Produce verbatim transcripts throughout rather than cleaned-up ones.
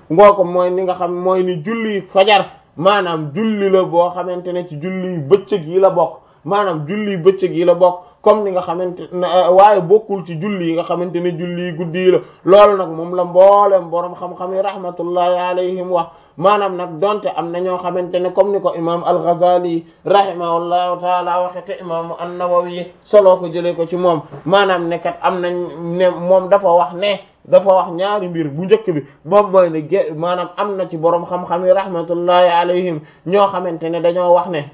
ngoo ko mooy ni nga xam mooy ni julli fajar maanaam julli la boo xamante ne ci julli bëccëg yi la bokk maanaam julli bëccëg yi la bokk comme ni nga xamante ne waaye bokkul ci julli yi nga xamante ne julli yi guddi yi la loolu nag moom la mboolem boroom xam-xam yi rahmatullahi alayhim wax maanaam nag donte am na ñoo xamante ne comme ni ko imam al-Ghazali rahimahullahu taala waxe te imam an-Nawawi soloo ko jëlee ko ci moom maanaam ne kat am nañ ne moom dafa wax ne dafa wax ñaari mbir bu njëkk bi moom mooy ne gé maanaam am na ci boroom xam-xam yi rahmatullahi alayhim ñoo xamante ne dañoo wax ne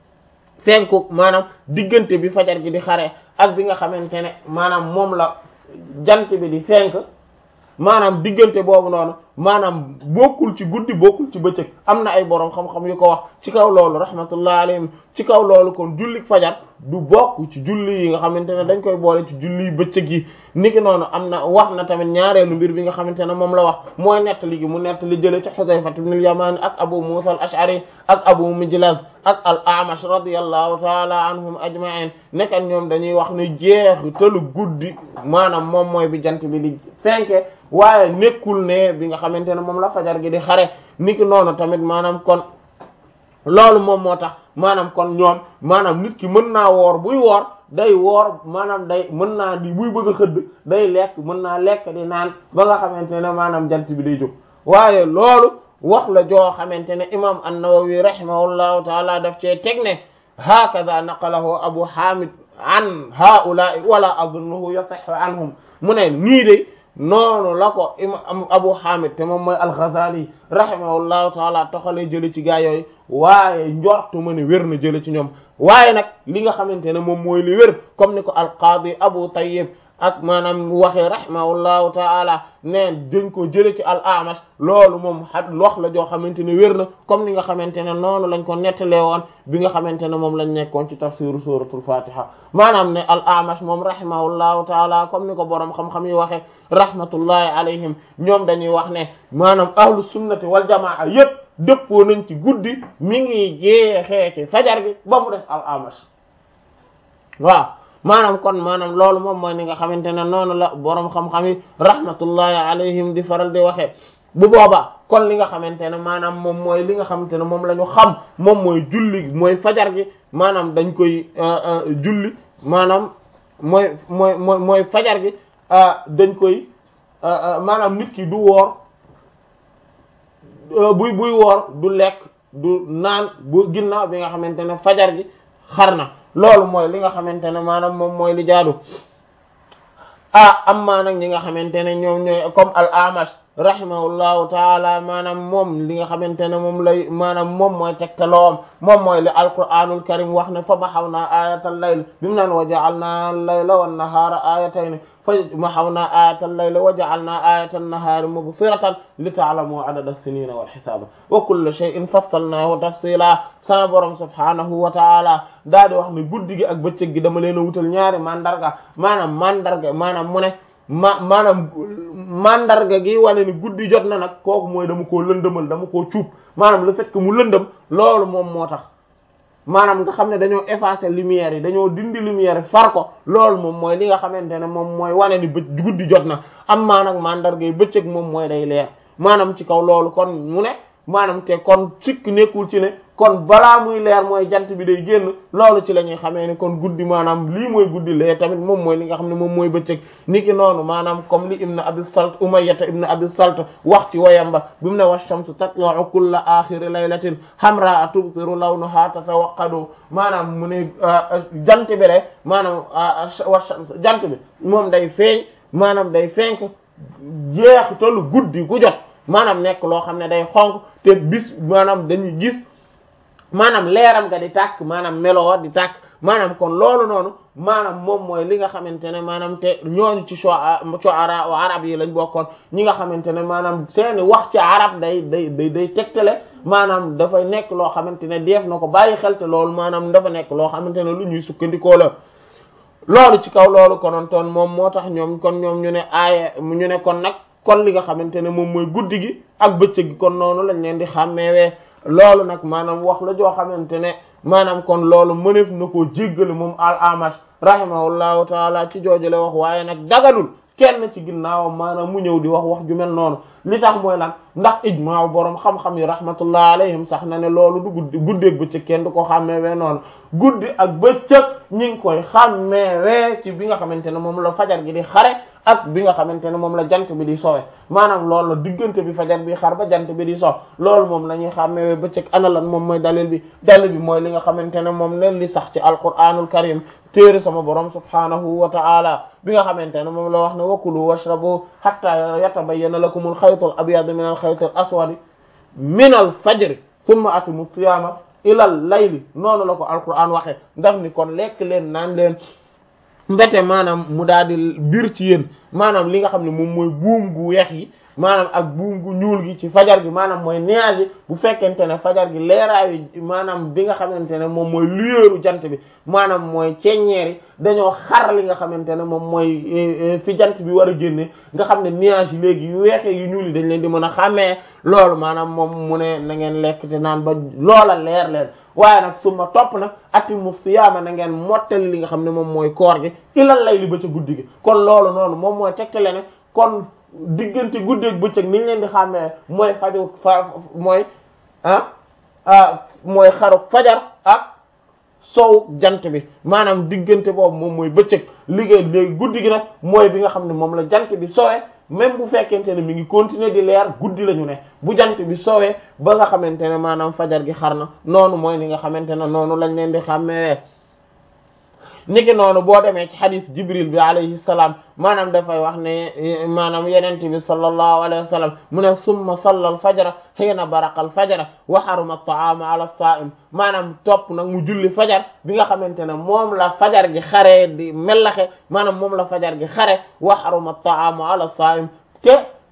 fenku maanaam diggante bi fajar gi di xare ak bi nga xamante ne maanaam moom la jant bi di fenk maanaam diggante boobu noonu maanaam bokkul ci guddi bokkul ci bëccëg am na ay boroom xam-xam yu ko wax ci kaw loolu rahmatullah alayhim ci kaw loolu kon julli fajar du bokk ci julli yi nga xamante ne dañ koy boole ci julli bëccëg yi niki noonu am na wax na tamit ñaareelu mbir bi nga xamante ne moom la wax mooy nettali gi mu nettali jële ci Hudayfa ibn al-Yaman ak Abu Musa al-Ash'ari ak Abu Mijlaz ak al-A'mash radiyallahu ta'ala anhum ajma'in nekkat ñoom dañuy wax ne jeexitalu guddi maanaam moom mooy bi jant bi di fenke waaye nekkul ne bi nga xamante ne moom la fajar gi di xare niki noonu tamit maanaam kon loolu moom moo tax maanaam kon ñoom maanaam nit ki mën naa woor buy woor day woor maanaam day mën naa di buy bëgg a xëdd day lekk mën naa lekk di naan ba nga xamante ne maanaam jant bi day jóg waaye loolu wax la joo xamante ne imam an-Nawawi rahimahullahu taala daf cee teg ne hakaza naqalahu Abu Hamid an haula'i wala adunnuhu yasihhu anhum mu ne nii de noonu la ko imam Abu Hamid te moom mooy al-Ghazali rahimahullahu taala toxalee jële ci gaa yooyu waaye njortu ma ne wér na jële ci ñoom waaye nag li nga xamante ne moom mooy li wér comme ni ko al-Qadi Abu Tayyib ak maanaam waxee rahimahullahu taala neen dañ ko jële ci al-A'mash loolu moom xa wax la joo xamante ne wér na comme ni nga xamante ne noonu lañ ko nettalee woon bi nga xamante ne moom lañ nekkoon ci tafsiru suratul Fatiha maanaam ne al-A'mash moom rahimahullahu taala comme ni ko boroom xam-xam yi waxee rahmatullahi alayhim ñoom dañuy wax ne maanaam ahlu sunnati wal jamaa yépp dëppoo nañ ci guddi mi ngi jeexee ci fajar gi ba mu des al-A'mash waaw maanaam kon maanaam loolu moom mooy ni nga xamante ne noonu la boroom xam-xam yi rahmatullahi alayhim di faral di waxee bu boobaa kon li nga xamante ne maanaam moom mooy li nga xamante ne moom la ñu xam moom mooy julli mooy fajar gi maanaam dañ koy julli maanaam mooy mooy mooy mooy fajar gi dañ koy maanaam nit ki du woor buy buy woor du lekk du naan bu ginnaaw bi nga xamante ne fajar gi xar na loolu mooy li nga xamante ne maanaam moom mooy li jaadu ah amma nag ñi nga xamante ne ñoom ñooy comme al-Amash rahimahullahu taala maanaam moom li nga xamante ne moom lay maanaam moom mooy tegtaloom moom mooy li alqur'anul karim wax ne fa mahawna ayatal layl bi mu naan wa ja'alna al-layla wan nahara ayatayn fa mahawna ayatal layli wa ja'alna ayatan nahari mubsiratan li ta'lamu adada as-sinina wal hisaba wa kulla shay'in fassalnahu tafsila sama borom subhanahu wa ta'ala daa di wax ne guddi gi ak bëccëg gi dama leen a wutal ñaari mandarga maanaam mandarga maanaam mu ne ma maanaam mandarga gi wane ni guddi jot na nag kooku mooy dama koo lëndëmal dama koo cuub maanaam le fait que mu lëndëm loolu moom moo tax maanaam nga xam ne dañoo effacer lumière yi dañoo dindi lumière yi far ko loolu moom mooy li nga xamante ne moom mooy wane ni bë guddi jot na am maa nag mandarga yi bëccëg moom mooy day leer maanaam ci kaw loolu kon mu ne maanaam te kon sikk nekkul ci ne kon balaa muy leer mooy jant bi day génn loolu ci la ñuy xamee ne kon guddi maanaam lii mooy guddi lee tamit moom mooy li nga xam ne moom mooy bëccëg niki noonu maanaam comme li ibn abi salt umayyata ibn abi salt wax ci woyamba bi mu ne wa shamsu tatlu'u kulla axiri laylatin hamra tubsiru lawnaha tatawaqqadu maanaam mu ne jant bi rek maanaam wa shams jant bi moom day feeñ maanaam day fenk jeexitalu guddi gu jot maanaam nekk loo xam ne day xonk te bis maanaam dañuy gis maanaam leeram nga di tàkk maanaam meloo di tàkk maanaam kon loolu noonu maanaam moom mooy li nga xamante ne maanaam te ñooñu ci shu'ara wa arab yi lañ bokkoon ñi nga xamante ne maanaam seeni wax ci arab day day day day tegtale maanaam dafay nekk loo xamante ne def na ko bàyyi xel te loolu maanaam dafa nekk loo xamante ne lu ñuy sukkandikoo la loolu ci kaw loolu konoon toon moom moo tax ñoom kon ñoom ñu ne aaye ñu ne kon nag kon li nga xamante ne moom mooy guddi gi ak bëccëg gi kon noonu lañ leen di xàmmeewee loolu nag maanaam wax la joo xamante ne maanaam kon loolu mëneef na koo jéggale moom al-Amash rahimahullahu taala ci jooju la wax waaye nag daganul kenn ci ginnaawam maanaam mu ñëw di wax wax ju mel noonu li tax mooy lan ndax ijmaa boroom xam-xam yi rahmatullah alayhim sax na ne loolu du guddi guddeeg bëccëg kenn du ko xàmmeewee noonu guddi ak bëccëg ñi ngi koy xàmmeewee ci bi nga xamante ne moom la fajar gi di xare ak bi nga xamante ne moom la jant bi di sowe maanaam loolu la diggante bi fajar bi xar ba jant bi di so loolu moom la ñuy xàmmeewee bëccëg ana lan moom mooy dalil bi dalil bi mooy li nga xamante ne moom leen li sax ci alquranul karim téere sama borom subhanahu wa ta'ala bi nga xamante ne moom la wax ne wakulu washrabu hatta yatabayyana lakumul xaytul abyadu min al xaytil aswadi min al fajri thumma atimu siyama ilal layli noonu la ko alquran waxe ndaf ni kon lekk leen naan leen mbete maanaam mu daal di biir ci yéen maanaam li nga xam ne moom mooy buum gu weex yi maanaam ak buum gu ñuul gi ci fajar gi maanaam mooy nuage yi bu fekkente ne fajar gi leeraayu maanaam bi nga xamante ne moom mooy luyeeru jant bi maanaam mooy ceññeer yi dañoo xar li nga xamante ne moom mooy fi jant bi war a génne nga xam ne nuage yi léegi yu weexee yu ñuul yi dañ leen di mën a xàmmee loolu maanaam moom mu ne na ngeen lekk te naan ba loola leer leen waaye nag su ma topp nag atimu siyaama na ngeen mottali li nga xam ne moom mooy koor gi ilal layli ba ca guddi gi kon loolu noonu moom mooy tegtale ne kon diggante guddeeg bëccëg ni ñu leen di xàmmee mooy faju fa mooy ah ah mooy xaru fajar ak sow jant bi maanaam diggante boobu moom mooy bëccëg liggéey léegi guddi gi nag mooy bi nga xam ne moom la jant bi sowee même bu fekkente ne mi ngi continuer di leer guddi la ñu ne bu jant bi soowee ba nga xamante ne maanaam fajar gi xar na noonu mooy ni nga xamante ne noonu lañ leen di xàmmee niki noonu boo demee ci xadis jibril bi alayhi salaam maanaam dafay wax ne maanaam yenente bi sallallahu alayhi wa sallam mu ne summa salla al fajra hiina baraqa al fajra wa haruma at-ta'amu ala as-sa'im maanaam topp nag mu julli fajar bi nga xamante ne moom la fajar gi xaree di mellaxe maanaam moom la fajar gi xare wa haruma at-ta'amu ala as-sa'im te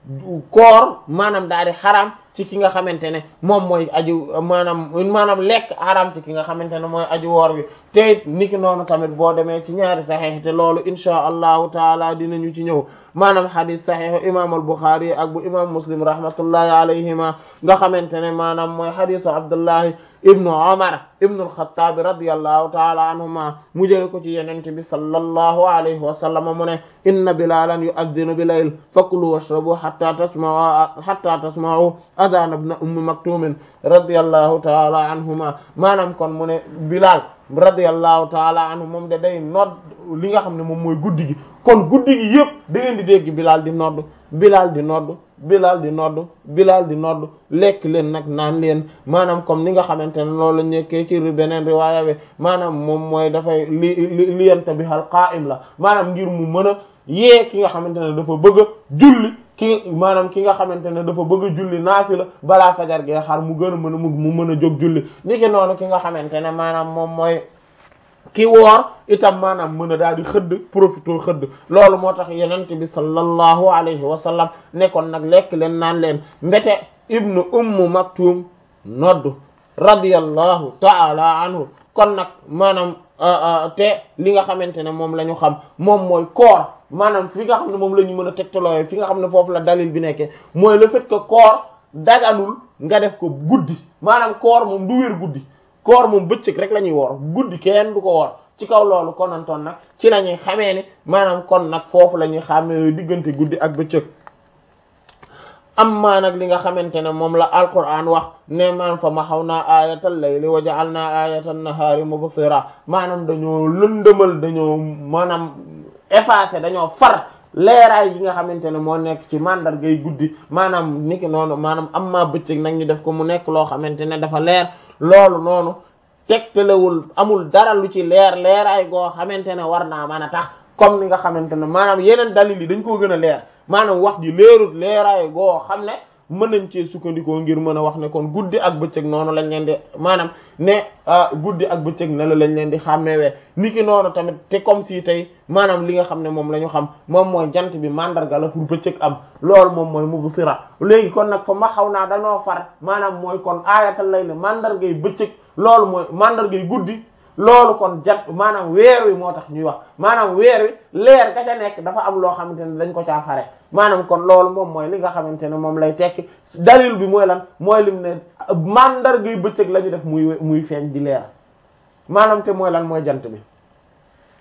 koor maanaam daal di xaraam ci ki nga xamante ne moom mooy aju maanaam maanaam lekk xaraam ci ki nga xamante ne mooy aju woor wi te it niki noonu tamit boo demee ci ñaari saxiix te loolu insha allahu taala dinañu ci ñëw maanaam xadis saxiixu imam al-Bukhari ak bu imam Muslim rahmatullahi alayhima nga xamante ne maanaam mooy xadisu Abdullahi ibnu Umar ibnu al-Khattab radiyallahu taala anhuma mu jël ko ci yenente bi sallallahu alayhi wa sallam mu ne inna bilalan yu'adhdhinu bil-layl fakulu washrabu hatta tasma'u hatta tasma'u adhan ibn ummi maktum radiyallahu taala anhuma maanaam kon mu ne Bilal radiyallahu taala anhu moom de day nodd li nga xam ne moom mooy guddi gi kon guddi gi yëpp da ngeen di dégg Bilal di nodd Bilal di nodd Bilal di nodd Bilal di nodd lekk leen nag naan leen maanaam comme ni nga xamante ne loolu la nekkee ci beneen riwaaya bi maanaam moom mooy dafay li li liyanta bi al qaa'im la maanaam ngir mu mën a yee ki nga xamante ne dafa bëgg a julli ki maanaam ki nga xamante ne dafa bëgg a julli naafila balaa fajar gee xar mu gën a mën a mu mën a jóg julli ni ki noonu ki nga xamante ne maanaam moom mooy ki woor itam maanaam mën a daal di xëdd profité xëdd loolu moo tax yenente bi sallallahu alayhi wa sallam nekkoon nag lekk leen naan leen mbete ibnu ummu maktum noddu radiyallahu ta'ala anhu kon nag maanaam te li nga xamante ne moom la ñu xam moom mooy koor maanaam fi nga xam ne moom la ñu mën a tegtalooyo fi nga xam ne foofu la dalil bi nekkee mooy le fait que koor daganul nga def ko guddi maanaam koor moom du wér guddi koor moom bëccëg rek la ñuy woor guddi kenn du ko woor ci kaw loolu konantoon nag ci la ñuy xamee ni maanaam kon nag foofu la ñuy xamee diggante guddi ak bëccëg amma nag li nga xamante ne moom la alquran wax ne man fa mahawna ayatal layli wa ja'alna ayatan nahari mubsira maanaam dañoo lëndëmal dañoo maanaam effacé dañoo far leeraay yi nga xamante ne moo nekk ci mandargay guddi maanaam niki noonu maanaam amma bëccëg nag ñu def ko mu nekk loo xamante ne dafa leer loolu noonu tegtalewul amul dara lu ci leer leeraay goo xamante ne war naa mën a tax comme ni nga xamante ne maanaam yeneen dalil yi dañ koo gën a leer maanaam wax ji leerut leeraay goo xam ne mën nañ cee sukkandikoo ngir mën a wax ne kon guddi ak bëccëg noonu lañ leen di maanaam ne guddi ak bëccëg ne la lañ leen di xàmmeewee niki noonu tamit te comme si tey maanaam li nga xam ne moom la ñu xam moom mooy jant bi mandarga la pour bëccëg am loolu moom mooy mubsira léegi kon nag fa ma xaw naa dañoo far maanaam mooy kon aayatal layl mandargay bëccëg loolu mooy mandargay guddi loolu kon jant maanaam weer wi moo tax ñuy wax maanaam weer wi leer ga ca nekk dafa am loo xamante ne dañ ko caa fare maanaam kon loolu moom mooy li nga xamante ne moom lay tekki dalil bi mooy lan mooy lim ne mandargay bëccëg la ñu def muy muy feeñ di leer maanaam te mooy lan mooy jant bi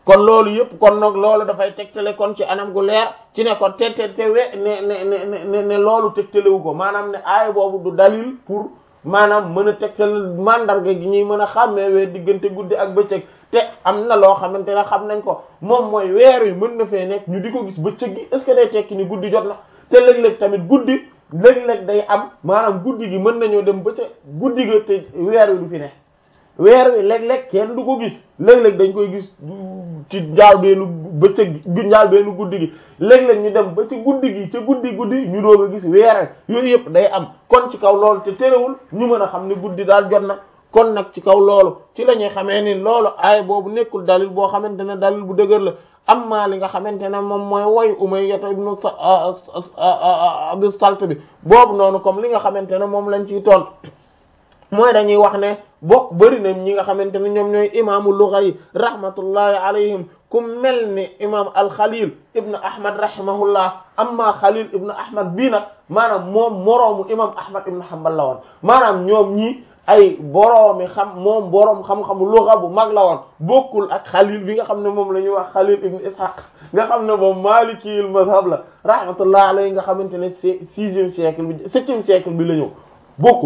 kon loolu yëpp kon nag loolu dafay tegtale kon ci anam gu leer ci ne kon te te te we ne ne ne ne ne loolu tegtalewu ko maanaam ne aaya boobu du dalil pour maanaam mën a tegtal mandarga gi ñuy mën a xàmmee weer diggante guddi ak bëccëg te am na loo xamante ne xam nañ ko moom mooy weer wi mën na fee nekk ñu di ko gis bëccëg gi est-ce que day tekki ni guddi jot na te léeg-léeg tamit guddi léeg-léeg day am maanaam guddi gi mën nañoo dem ba ca guddi ga te weer wi du fi ne weer wi léeg-léeg kenn du ko gis léeg-léeg dañ koy gis ci njaal beenu bëccëg gi njaal beenu guddi gi léeg-léeg ñu dem ba ci guddi gi ca guddi guddi ñu doog a gis weer yooyu yëpp day am kon ci kaw loolu te terewul ñu mën a xam ne guddi daal jot na kon nag ci kaw loolu ci la ñuy xamee ni loolu aay boobu nekkul dalil boo xamante ne dalil bu dëgër la amma li nga xamante ne moom mooy woy Umayya ibn Abi Salt bi boobu noonu comme li nga xamante ne moom lañ ciy toll mooy dañuy wax ne bokk bëri na ñi nga xamante ne ñoom ñooy imaamu lugha yi rahmatullahi alayhim ku mel ni imam al-Khalil ibn Ahmad rahimahullah amma Khalil ibn Ahmad bii nag maanaam moom moroomu imam Ahmad ibn Hanbal la woon maanaam ñoom ñi ay boroomi xam moom boroom xam-xamu lugha bu mag la woon bokkul ak Khalil bi nga xam ne moom la ñuy wax Khalil ibn Ishaq nga xam ne moom maalikiyul mazhab la rahmatullahi alayhi nga xamante ne sixième siècle bi septième siècle bi la ñëw bokkul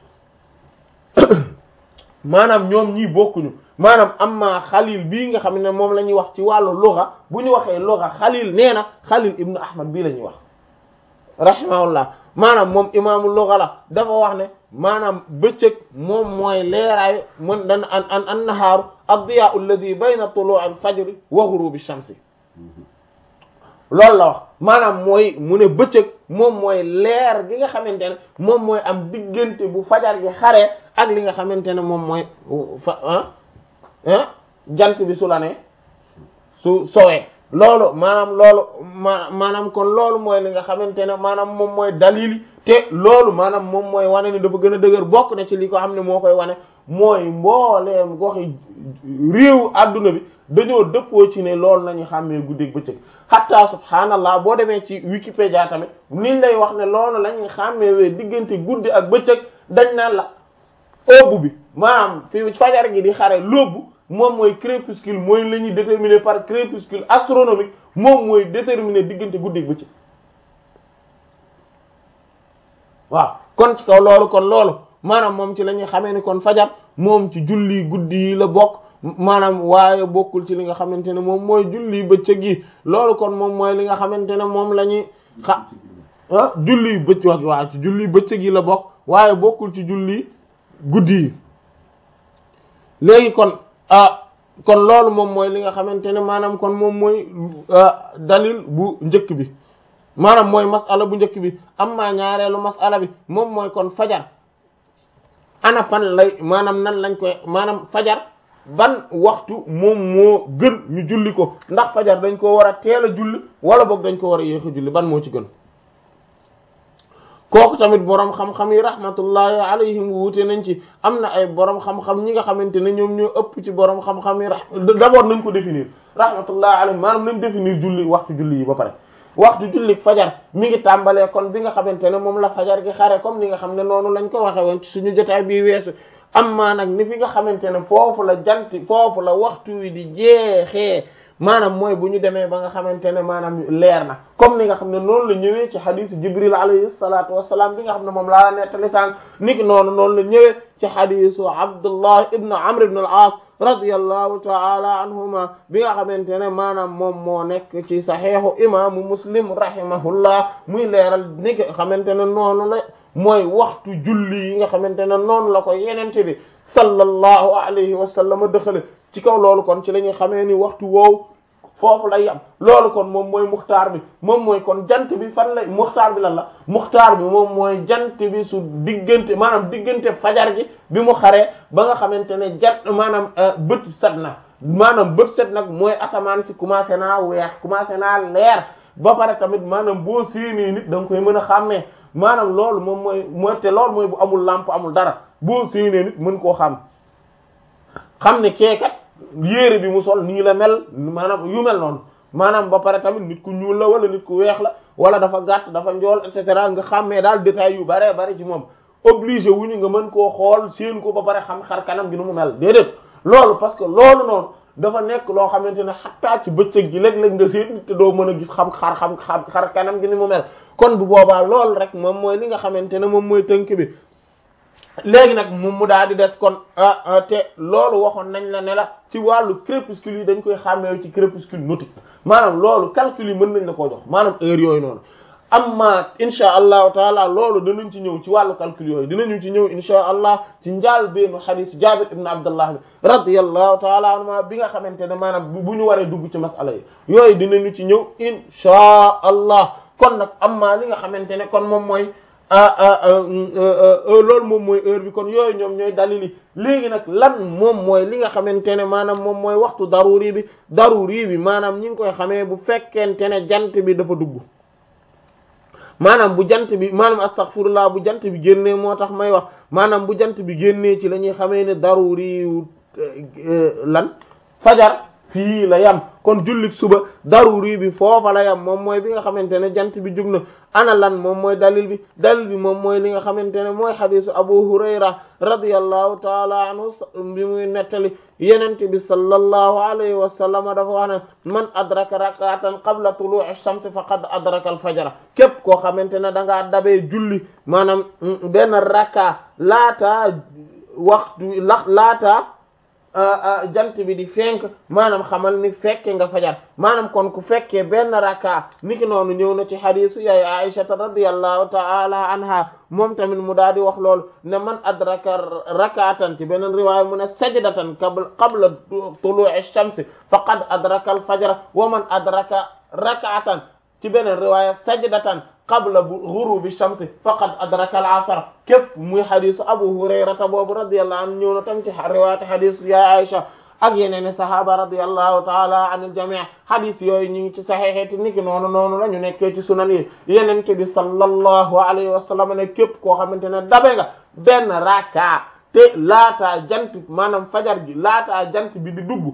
maanaam ñoom ñii bokkuñu maanaam amma Xalil bii nga xam ne moom la ñuy wax ci wàllu lugha bu ñu waxee lugha Xalil nee na Xalil ibnu Ahmad bii la ñuy wax rahimahullah maanaam moom imaamu lugha la dafa wax ne maanaam bëccëg moom mooy leeraayu mën dan an an an nahaaru ad-diyaa'u alladhi bayna tulu'i al-fajri wa ghurubi ash-shamsi loolu la wax maanaam mooy mu ne bëccëg moom mooy leer gi nga xamante ne moom mooy am diggante bu fajar gi xaree ak li nga xamante ne moom mooy fa ah ah jant bi su la ne su sowee loolu maanaam loolu ma maanaam kon loolu mooy li nga xamante ne maanaam moom mooy dalili te loolu maanaam moom mooy wane ni dafa gën a dëgër bokk na ci li ko xam ne moo koy wane mooy mbooleem goxi réewu adduna bi dañoo dëppoo ci ne loolu nañu xàmmee guddeeg bëccëg hatta subhaanallah boo demee ci Wikipédia tamit niñ lay wax ne loolu la ñuy xàmmee wee diggante guddi ak bëccëg dañ naan la óobu bi maanaam fi fajar gi di xare lóobu moom mooy crépuscule mooy la ñuy déterminer par crépuscule astronomique moom mooy déterminer diggante guddi ak bëccëg waaw kon ci kaw loolu kon loolu maanaam moom ci la ñuy xamee ni kon fajar moom ci julli guddi yi la bokk maanaam waaye bokkul ci li nga xamante ne moom mooy julli bëccëg yi loolu kon moom mooy li nga xamante ne moom la ñuy xa ah julli bëccëg waaw ci julli bëccëg yi la bokk waaye bokkul ci julli guddi yi léegi kon ah kon loolu moom mooy li nga xamante ne maanaam kon moom mooy dalil bu njëkk bi maanaam mooy masala bu njëkk bi amma ñaareelu masala bi moom mooy kon fajar ana fan lay maanaam nan lañ koy maanaam fajar ban waxtu moom moo gën ñu julli ko ndax fajar dañ ko war a teel a julli wala boog dañ ko war a yéex a julli ban moo ci gën kooku tamit boroom xam-xam yi rahmatullahi alayhim wuute nañ ci am na ay boroom xam-xam ñi nga xamante ne ñoom ñoo ëpp ci boroom xam-xam yi d'abord nañ ko définir rahmatullahi alayhim maanaam nañ définir julli waxtu julli yi ba pare waxtu julli fajar mi ngi tàmbalee kon bi nga xamante ne moom la fajar gi xare comme ni nga xam ne noonu lañ ko waxe woon ci suñu jotaay bii weesu amma nag ni fi nga xamante ne foofu la jant foofu la waxtu wi di jeexee maanaam mooy bu ñu demee ba nga xamante ne maanaam leer na comme ni nga xam ne noonu la ñëwee ci xadisu Jibril alayhi salaatu wassalaam bi nga xam ne moom laa la nettali sànq niki noonu noonu la ñëwee ci xadisu Abdullah ibn Amr ibn al-As radiyallahu ta'ala anhuma bi nga xamante ne maanaam moom moo nekk ci saxiixu imaamu Muslim rahimahullah muy leeral ni nga xamante ne noonu la mooy waxtu julli yi nga xamante ne noonu la ko yenente bi sallallahu alayhi wa sallam dëxale ci kaw loolu kon ci la ñuy xamee ni waxtu woowu foofu lay yam loolu kon moom mooy muxtaar bi moom mooy kon jant bi fan lay muxtaar bi lan la muxtaar bi moom mooy jant bi su diggante maanaam diggante fajar gi bi mu xaree ba nga xamante ne jant maanaam bët set na maanaam bët set nag mooy asamaan si commencé naa weex commencé naa leer ba pare tamit maanaam boo séenee nit da nga koy mën a xàmmee maanaam loolu moom mooy mooy te loolu mooy bu amul lampe amul dara boo séenee nit mën koo xam xam ne keekat yére bi mu sol nii la mel maanaam yu mel noonu maanaam ba pare tamit nit ku ñuul la wala nit ku weex la wala dafa gàtt dafa njool et cetera nga xàmmee daal détails yu bare bare ci moom obligé wuñu nga mën koo xool séen ko ba pare xam xar kanam gi nu mu mel déedéet loolu parce que loolu noonu dafa nekk loo xamante ne xattaa ci bëccëg gi léeg-léeg nga seet nit te doo mën a gis xam xar xam xam xar kanam gi ni mu mel kon bu boobaa loolu rek moom mooy li nga xamante ne moom mooy tënk bi léegi nag moom mu daal di des kon ah te loolu waxoon nañ la ne la ci wàllu crépuscule yi dañ koy xàmmee ci crépuscule nautique maanaam loolu calcul yi mën nañ la koo jox maanaam heure yooyu noonu amma insha allahu taala loolu danañ ci ñëw ci wàllu calcul yooyu dinañu ci ñëw insha allah ci njaal beenu xadiis Jaabir ibn Abdullah bi radiyallahu taala anhuma bi nga xamante ne maanaam bu ñu waree dugg ci masala yi yooyu dinañu ci ñëw insha allah kon nag amma li nga xamante ne kon moom mooy loolu moom mooy heure bi kon yooyu ñoom ñooy dalili léegi nag lan moom mooy li nga xamante ne maanaam moom mooy waxtu daruri bi daruri bi maanaam ñi ngi koy xamee bu fekkente ne jant bi dafa dugg maanaam bu jant bi maanaam astaghfirullah bu jant bi génnee moo tax may wax maanaam bu jant bi génnee ci la ñuy xamee ne daruri lan fajar fii la yam kon jullik suba daruri bi foofa la yam moom mooy bi nga xamante ne jant bi jug na ana lan moom mooy dalil bi dalil bi moom mooy li nga xamante ne mooy xadisu Abu Hurayra radiyallahu taala anhu bi muy nettali yenente bi sallallahu alayhi wa sallam dafa wax ne man adraka rak'atan qabla tulu'i shams faqad adraka al-fajr képp koo xamante ne da ngaa dabee julli maanaam benn rakka laata waxtu la laata jant bi di fenk maanaam xamal ni fekke nga fajar maanaam kon ku fekkee benn raka niki noonu ñëw na ci hadisu yaay Aisha radiyallahu ta'ala anha moom tamit mu daal di wax lool ne man adraka rakatan ci beneen riwaaya mu ne sajdatan qabla tulu'i shamsi faqad adraka al-fajr wa man adraka rakatan ci beneen riwaaya sajdatan qabla ghurubi shamsi faqad adraka al-asr képp muy hadisu Abu Hurayrata boobu radiyallahu anhu ñëw na tam ci riwaayat hadisu ya Aisha ak yeneen sahaba radiyallahu ta'ala anil jami' hadis yooyu ñu ngi ci sahihati niki noonu noonu la ñu nekkee ci sunan yi yeneen bi sallallahu alayhi wa sallam ne képp koo xamante ne dabe nga benn raka te laataa jant maanaam fajar gi laataa jant bi di dugg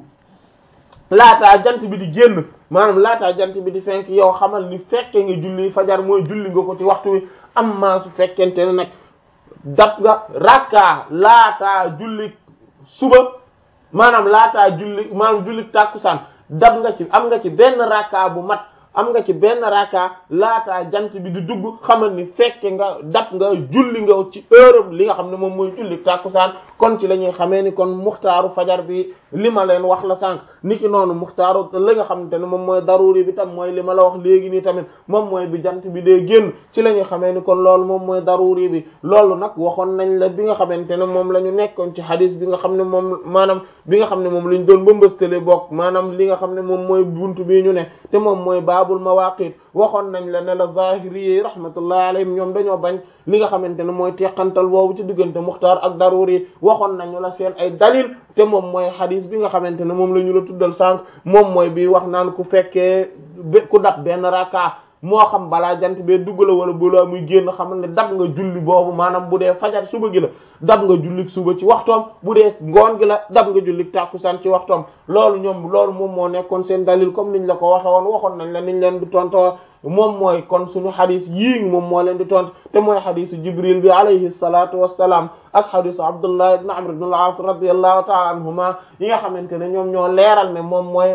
laataa jant bi di génn maanaam laataa jant bi di fenk yow xamal ni fekke nga julli fajar mooy julli nga ko ci waxtu wi amma su fekkente ne nag dab nga rakka laataa julli suba maanaam laataa julli maanaam julli tàkkusaan dab nga ci am nga ci benn rakka bu mat am nga ci benn rakka laataa jant bi di dugg xamal ni fekke nga dab nga julli nga ci heure li nga xam ne moom mooy julli tàkkusaan kon ci la ñuy xamee ni kon muxtaaru fajar bi li ma leen wax la sànq niki noonu muxtaaru li nga xamante ne moom mooy daruri bi tam mooy li ma la wax léegi nii tamit moom mooy bi jant bi dee génn ci la ñuy xamee ni kon loolu moom mooy daruri bi loolu nag waxoon nañ la bi nga xamante ne moom la ñu nekkoon ci hadis bi nga xam ne moom maanaam bi nga xam ne moom la ñu doon bëmbëstale bokk maanaam li nga xam ne moom mooy buntu bi ñu ne te moom mooy baabul mawaqit waxoon nañ la ne la zahiri yi rahmatullahi alayhim ñoom dañoo bañ li nga xamante ne mooy teqantal boobu ci diggante muxtaar ak daruri waxoon nañu la seen ay dalil te moom mooy hadis bi nga xamante ne moom la ñu la tuddal sànq moom mooy bi wax naan ku fekkee ku dab benn raka moo xam balaa jant bee dugg la wala balaa muy génn xamal ne dab nga julli boobu maanaam bu dee fajar suba gi la dab nga julli suba ci waxtoom bu dee ngoon gi la dab nga julli tàkkusaan ci waxtoom loolu ñoom loolu moom moo nekkoon seen dalil comme niñ la ko waxe woon waxoon nañ la niñ leen di tontoo moom mooy kon suñu xadis yii moom moo leen di tont te mooy xadisu Jibril bi alayhi salatu wassalaam ak xadisu Abdullah ibn Amr ibn al-As radiyallahu ta'ala anhuma yi nga xamante ne ñoom ñoo leeral ne moom mooy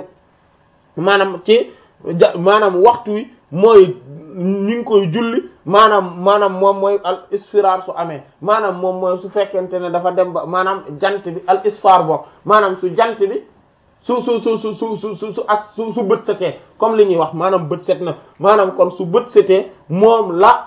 maanaam ci maanaam waxtu wi mooy ñu ngi koy julli maanaam maanaam moom mooy al isfiraar su amee maanaam moom mooy su fekkente ne dafa dem ba maanaam jant bi al isfar bokk maanaam su jant bi su su su su su su su su as su su bët setee comme li ñuy wax maanaam bët set na maanaam kon su bët setee moom la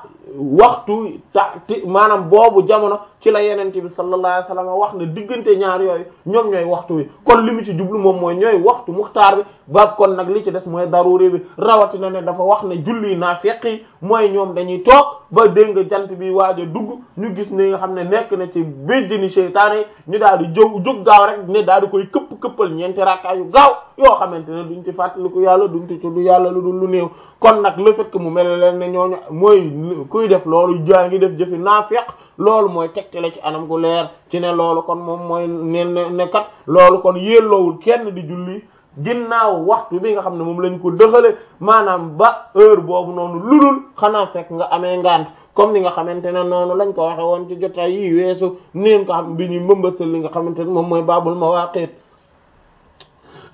waxtu ta ti maanaam boobu jamono ci la yenente bi sallallahu alayhi wasallam wax ne diggante ñaar yooyu ñoom ñooy waxtu wi kon li mu ci jublu moom mooy ñooy waxtu muxtaar bi ba kon nag li ci des mooy daruri bi rawatina ne dafa wax ne julli naafiq yi mooy ñoom dañuy toog ba dégg nga jant bi waaj a dugg ñu gis ne nga xam ne nekk na ci béjjini seytaane ñu daal di jóg jóg gaaw rek ne daal di koy këpp këppal ñeenti rakkaa yu gaaw yoo xamante ne duñ ci fàttaliku yàlla duñ ci tudd yàlla lu dul lu néew kon nag le fait que mu mel leen ne ñooñu mooy kuy def loolu jaa ngi def jëfi naafiq loolu mooy tegtale ci anam gu leer ci ne loolu kon moom mooy ne ne kat loolu kon yelloowul kenn di julli ginnaaw waxtu bi nga xam ne moom lañ ko dëxale maanaam ba heure boobu noonu ludul xanaa fekk nga amee ngant comme ni nga xamante ne noonu lañ ko waxe woon ci jotaay yi weesu neen ko xam bi ñuy mbëmbastal li nga xamante ne moom mooy baabul mawaqit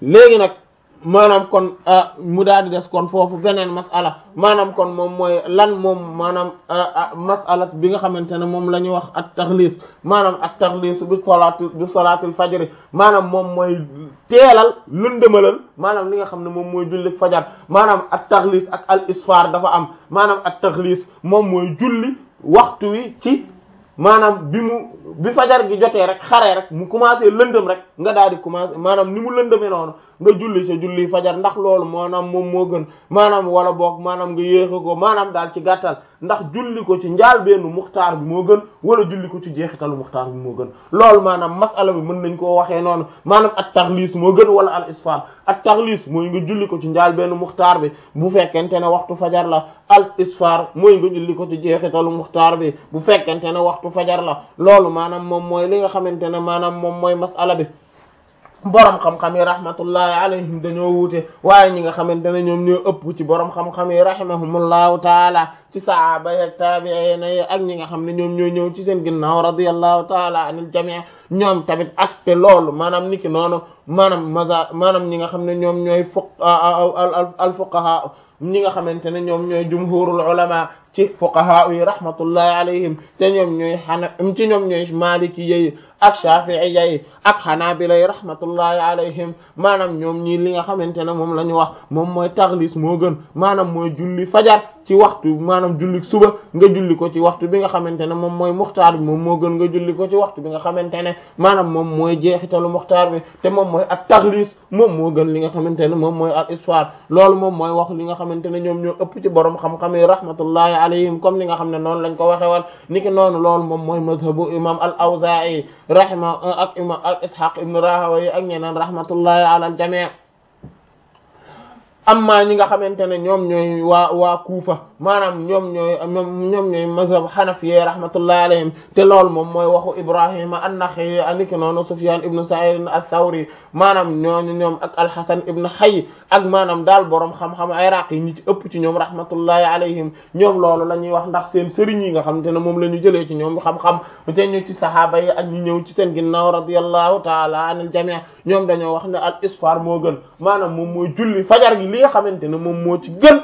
léegi nag maanaam kon mu daal di des kon foofu beneen masala maanaam kon moom mooy lan moom maanaam masala bi nga xamante ne moom la ñu wax at taxliis maanaam at taxliis bi salaati bi salaatil fajri maanaam moom mooy teelal lëndëmalal maanaam li nga xam ne moom mooy julli fajar maanaam at taxliis ak al isfaar dafa am maanaam at taxliis moom mooy julli waxtu wi ci maanaam bi mu bi fajar gi jotee rek xaree rek mu commencé lëndëm rek nga daal di commencé maanaam ni mu lëndëmee noonu nga julli sa julli fajar ndax loolu maanaam moom moo gën maanaam wala boog maanaam nga yéexe ko maanaam daal ci gàttal ndax julli ko ci njaal benn muxtaar bi moo gën wala julli ko ci jeexitalu muxtaar bi moo gën loolu maanaam masala bi mën nañ koo waxee noonu maanaam at taxliis moo gën wala al isfaar at taxliis mooy nga julli ko ci njaal benn muxtaar bi bu fekkente ne waxtu fajar la al isfaar mooy nga julli ko ci jeexitalu muxtaar bi bu fekkente ne waxtu fajar la loolu maanaam moom mooy li nga xamante ne maanaam moom mooy masala bi borom xam-xam yi rahmatullahi alayhim dañoo wuute waaye ñi nga xamante ne ñoom ñoo ëpp ci borom xam-xam yi rahimahumullahu taala ci sahaaba yi taabi'iin yi ak ñi nga xam ne ñoom ñoo ñëw ci seen ginnaaw radiyallahu taala anil jamii ñoom tamit ak te loolu maanaam niki noonu maanaam maza maanaam ñi nga xam ne ñoom ñooy fuq al fuqaha ñi nga xamante ne ñoom ñooy jumhurul ulama ci fuqaha yi rahmatullahi alayhim te ñoom ñooy xana ci ñoom ñooy maliki yi ak shafi'i yi ak hanabila yi rahmatullahi alayhim maanaam ñoom ñii li nga xamante ne moom la ñu wax moom mooy taxlis moo gën maanaam mooy julli fajar ci waxtu maanaam julli suba nga julli ko ci waxtu bi nga xamante ne moom mooy muxtaar bi moom moo gën nga julli ko ci waxtu bi nga xamante ne maanaam moom mooy jeexitalu muxtaar bi te moom mooy ak taxlis moom moo gën li nga xamante ne moom mooy al isfaar loolu moom mooy wax li nga xamante ne ñoom ñoo ëpp ci borom xam-xam yi rahmatullahi alayhim comme li nga xam ne noonu lañ ko waxe wal niki noonu loolu moom mooy mazhabu imam al awzaa'i rahima ak imam ak ishaq ibn rahawayh ak ñeneen rahmatullahi ala al jami' amma ñi nga xamante ne ñoom ñooy waa waa kuufa maanaam ñoom ñooy ñoom ñoom ñooy mazhab hanafiyya rahmatullahi alayhim te loolu moom mooy waxu ibrahima an-Nakha'i aniki noonu sufyan ibn sa'id ath-Thawri maanaam ñooñu ñoom ak al-Hasan ibn Hayy ak maanaam daal borom xam-xam iraq yi ñi ci ëpp ci ñoom rahmatullahi alayhim ñoom loolu la ñuy wax ndax seen sëriñ yi nga xamante ne moom la ñu jëlee ci ñoom xam-xam te ñu ci sahaaba yi ak ñi ñëw ci seen ginnaaw radiyallahu ta'ala anil jami' ñoom dañoo wax ne al isfar moo gën maanaam moom mooy julli fajar gi li nga xamante ne moom moo ci gën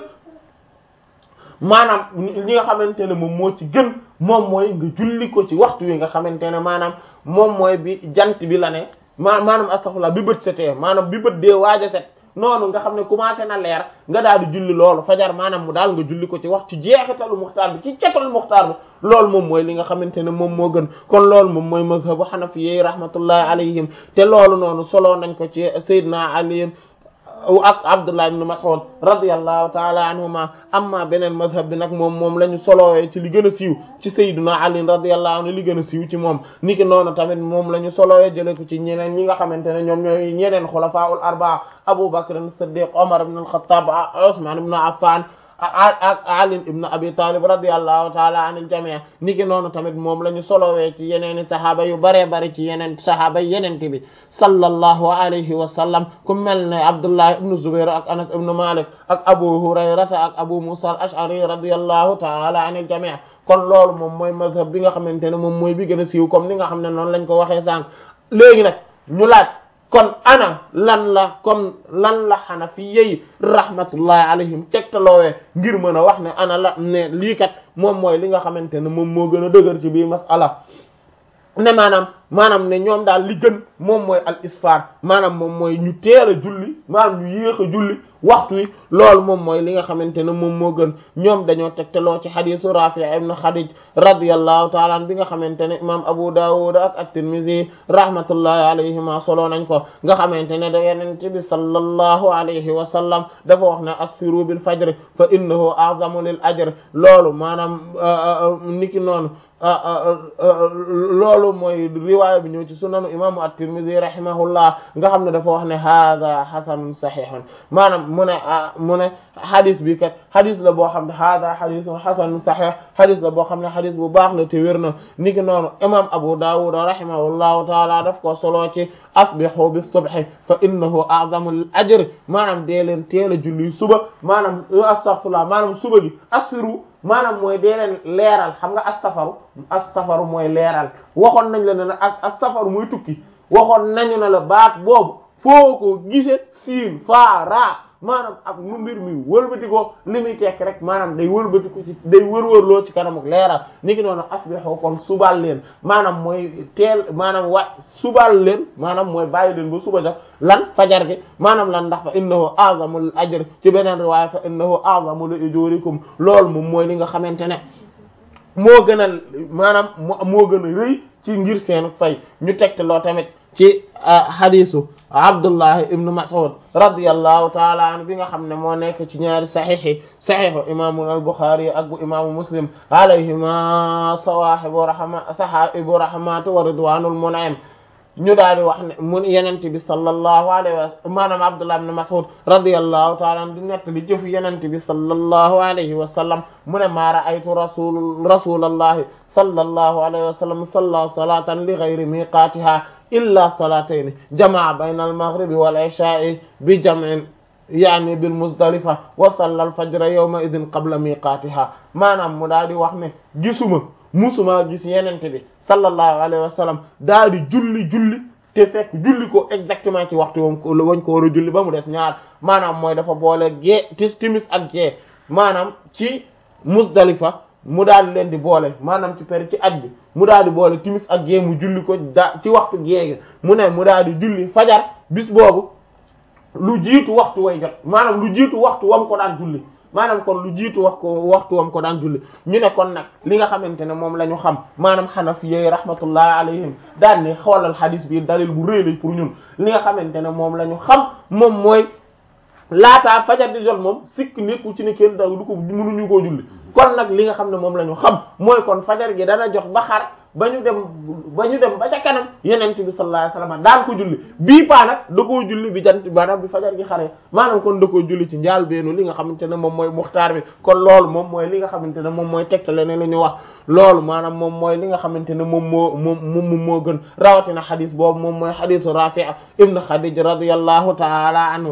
maanaam li nga xamante ne moom moo ci gën moom mooy nga julli ko ci waxtu wi nga xamante ne maanaam moom mooy bi jant bi la ne ma maanaam astaghfirullah bi bët setee maanaam bi bët dee waaj a set noonu nga xam ne commencé na leer nga daal di julli loolu fajar maanaam mu daal nga julli ko ci waxtu jeexitalu muxtaar bi ci cetal muxtaar bi loolu moom mooy li nga xamante ne moom moo gën kon loolu moom mooy mazhabu hanafiyyi rahmatullahi alayhim te loolu noonu solo nañ ko ci sayyidina Ali ak Abdullah ibn Mas'ud radiyallahu ta'ala anhuma amma beneen mazhab bi nag moom moom la ñu solowee ci li gën a siiw ci sayyidina Ali radiyallahu anhu li gën a siiw ci moom niki noonu tamit moom la ñu solowee jëlee ko ci ñeneen ñi nga xamante ne ñoom ñooy ñeneen xulafaa'ul arba'a Abu Bakr as-Siddiq Umar ibn al-Khattab Usman ibn Affan ak Ali ibn Abi Talib radiyallahu ta'ala anil jami' niki noonu tamit moom la ñu solowee ci yeneeni sahaaba yu baree bari ci yeneen sahaaba yeneen bi sallallahu alayhi wa sallam ku mel ne Abdullah ibn Zubayr ak Anas ibn Malik ak Abu Hurayrata ak Abu Musa al-Ash'ari radiyallahu ta'ala anil jami' kon loolu moom mooy mazhab bi nga xamante ne moom mooy bi gën a siiw comme ni nga xam ne noonu lañ ko waxee sànq léegi nag ñu laaj kon ana lan la comme lan la hanafiyyi rahmatullahi alayhim tegtaloowee ngir mën a wax ne ana la ne lii kat moom mooy li nga xamante ne moom moo gën a dëgër ci bii masala ne maanaam maanaam ne ñoom daal li gën moom mooy al isfar maanaam moom mooy ñu teel a julli maanaam ñu yéex a julli waxtu wi loolu moom mooy li nga xamante ne moom moo gën ñoom dañoo tegtaloo ci xadisu Rafi' ibn Khadij radiyallahu ta'ala an bi nga xamante ne imam Abu Dawud ak at-Tirmidhi rahmatullahi alayhima solo nañ ko nga xamante ne da Yonent bi sallallahu alayhi wa sallam dafa wax ne asfiru bil fajr fa innahu a'zamu lil ajr loolu maanaam niki noonu loolu mooy riwaaya bi ñëw ci sunanu imaamu at-Tirmidhi rahimahullah nga xam ne dafa wax ne hadha hasanun sahihun maanaam mu ne mu ne hadis bi kat hadis la boo xam ne hadha hadithun hasanun sahih hadis la boo xam ne hadis bu baax la te wér na niki noonu imam Abu Dawud rahimahullahu taala daf ko solo ci asbihu bis subhi fa innahu a'zamu lil ajr maanaam dee leen teel a julli suba maanaam astaghfirullah maanaam suba gi asfiru maanaam mooy dee leen leeral xam nga as-safaru as-safaru mooy leeral waxoon nañ la ne ak as-safaru mooy tukki waxoon nañu ne la baat boobu foo ko gisee siin faa raa maanaam ak nu mbir mi wëlbati ko li muy tekk rek maanaam day wëlbati ko ci day wër-wërloo ci kanam ak leeral ni ki noonu asbihu kon subal leen maanaam mooy teel maanaam wa subal leen maanaam mooy bàyyi leen ba suba jox lan fajar gi maanaam lan ndax fa innahu a'zamul ajr ci beneen riwaaya fa innahu a'zamu li ujurikum loolu moom mooy li nga xamante ne moo gën a maanaam moo gën a rëy ci ngir seen fay ñu tegte loo tamit ci hadisu Abdullah ibn Mas'ud radiyallahu ta'ala anhu bi nga xam ne moo nekk ci ñaari saxiix yi saxiixu imaamu al-Bukhari ak bu imaamu Muslim alayhima sawaahibu rahma sahaa'ibu rahmatu wa ridwanul mun'im ñu daal di wax ne mun yenente bi sallallahu alayhi wa maanaam Abdullah ibn Mas'ud radiyallahu ta'ala anhu di nett li jëf yenente bi sallallahu alayhi wa sallam mu ne ma ra'aytu rasul rasulallahi sallallahu alayhi wa sallam salla salatan li ghayri miqatiha illa salatayn jama'a bayna al-maghribi wal isha'i bi jam'in yaani bil Muzdalifa wa salla al-fajra yawma idhin qabla miqatiha maanaam mu daal di wax ne gisuma musuma gis yenente bi sallallahu alayhi wa sallam daal di julli julli te fekk julli ko exactement ci waxtu wam ko wañ ko war a julli ba mu des ñaar maanaam mooy dafa boole gee tis timis ak gee maanaam ci Muzdalifa mu daal di leen di boole maanaam ci per ci aj bi mu daal di boole timis ak gee mu julli ko da ci waxtu gee mu ne mu daal di julli fajar bis boobu lu jiitu waxtu way jot maanaam lu jiitu waxtu wam ko daan julli maanaam kon lu jiitu wax ko waxtu wam ko daan julli ñu ne kon nag li nga xamante ne moom la ñu xam maanaam Hanafiyyi rahmatullahi alayhim daan ne xoolal hadis bi dalil bu rëy la pour ñun li nga xamante ne moom la ñu xam moom mooy laataa fajar di jot moom sikk nekku ci ne kenn daw du ko mënuñu koo julli kon nag li nga xam ne moom la ñu xam mooy kon fajar gi dana jot ba xar ba ñu dem ba ñu dem ba ca kanam yenent bi sallallahu alayhi wasallam daan ko julli bii paa nag da koo julli bi jant maanaam bi fajar gi xaree maanaam kon da koo julli ci njaal beenu li nga xamante ne moom mooy muxtaar bi kon loolu moom mooy li nga xamante ne moom mooy tegtale ne la ñu wax loolu maanaam moom mooy li nga xamante ne moom moo moom moom moo gën rawatina xadis boobu moom mooy xadisu Rafi' ibn Khadij radiyallahu ta'ala anhu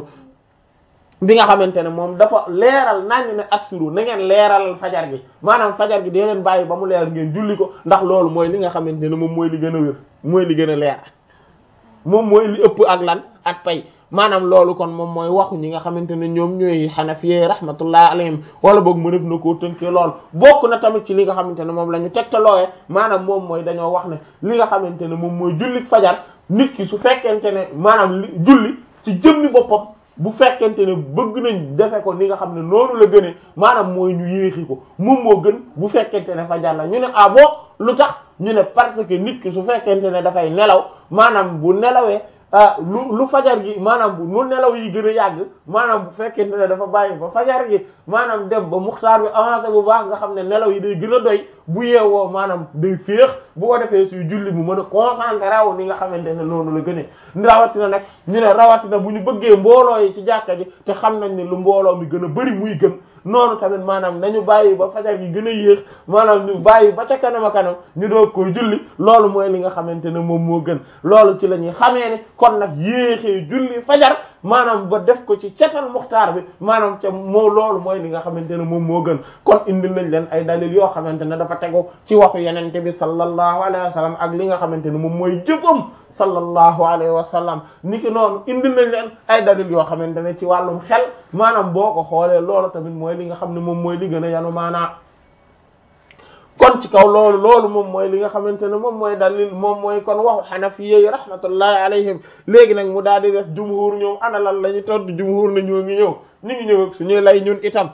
bi nga xamante ne moom dafa leeral nañ ne asfiru na ngeen leeral fajar gi maanaam fajar gi dee leen bàyyi ba mu leer ngeen julli ko ndax loolu mooy li nga xamante ne moom mooy li gën a wér mooy li gën a leer moom mooy li ëpp ak lan ak pay maanaam loolu kon moom mooy waxu ñi nga xamante ne ñoom ñooy Hanafiyye rahmatullahi alayhim wala boog mu def na koo tënkee lool bokk na tamit ci li nga xamante ne moom la ñu tegtalooyee maanaam moom mooy dañoo wax ne li nga xamante ne moom mooy julli fajar nit ki su fekkente ne maanaam li julli ci jëmmi boppam bu fekkente ne bëgg nañ defe ko ni nga xam ne noonu la gënee maanaam mooy ñu yéexi ko moom moo gën bu fekkente ne fajar la ñu ne ah bon lu tax ñu ne parce que nit ki su fekkente ne dafay nelaw maanaam bu nelawee lu lu fajar gi maanaam bu nu nelaw yi gën a yàgg maanaam bu fekkente ne dafa bàyyi ba fajar gi maanaam dem ba muxtaar bi avancé bu baax nga xam ne nelaw yi day gën a doy bu yeewoo maanaam day féex bu ko defee suy julli mu mën a concentré wu ni nga xamante ne noonu la gënee rawatina nag ñu ne rawatina bu ñu bëggee mbooloo yi ci jàkka ji te xam nañ ne lu mbooloo mi gën a bari muy gën noonu tamit maanaam nañu bàyyi ba fajar gi gën a yéex maanaam ñu bàyyi ba ca kanam a kanam ñu doog koy julli loolu mooy li nga xamante ne moom moo gën loolu ci la ñuy xamee ne kon nag yéexee julli fajar maanaam ba def ko ci cetal muxtaar bi maanaam ca moo loolu mooy li nga xamante ne moom moo gën kon indil nañ leen ay dalil yoo xamante ne dafa tegu ci waxu yenente bi sallallahu alayhi wa sallam ak li nga xamante ne moom mooy jëfam sallallahu alayhi wa sallam niki noonu indil nañ leen ay dalil yoo xamante ne ci wàllum xel maanaam boo ko xoolee loolu tamit mooy li nga xam ne moom mooy li gën a yanu maanaa kon ci kaw loolu loolu moom mooy li nga xamante ne moom mooy dalil moom mooy kon waxu Hanafiyyi rahmatullahi alayhim léegi nag mu daal di des jumhur ñoom ana lan la ñu todd jumhur na ñoo ngi ñëw ñu ngi ñëw ak suñuy lay ñun itam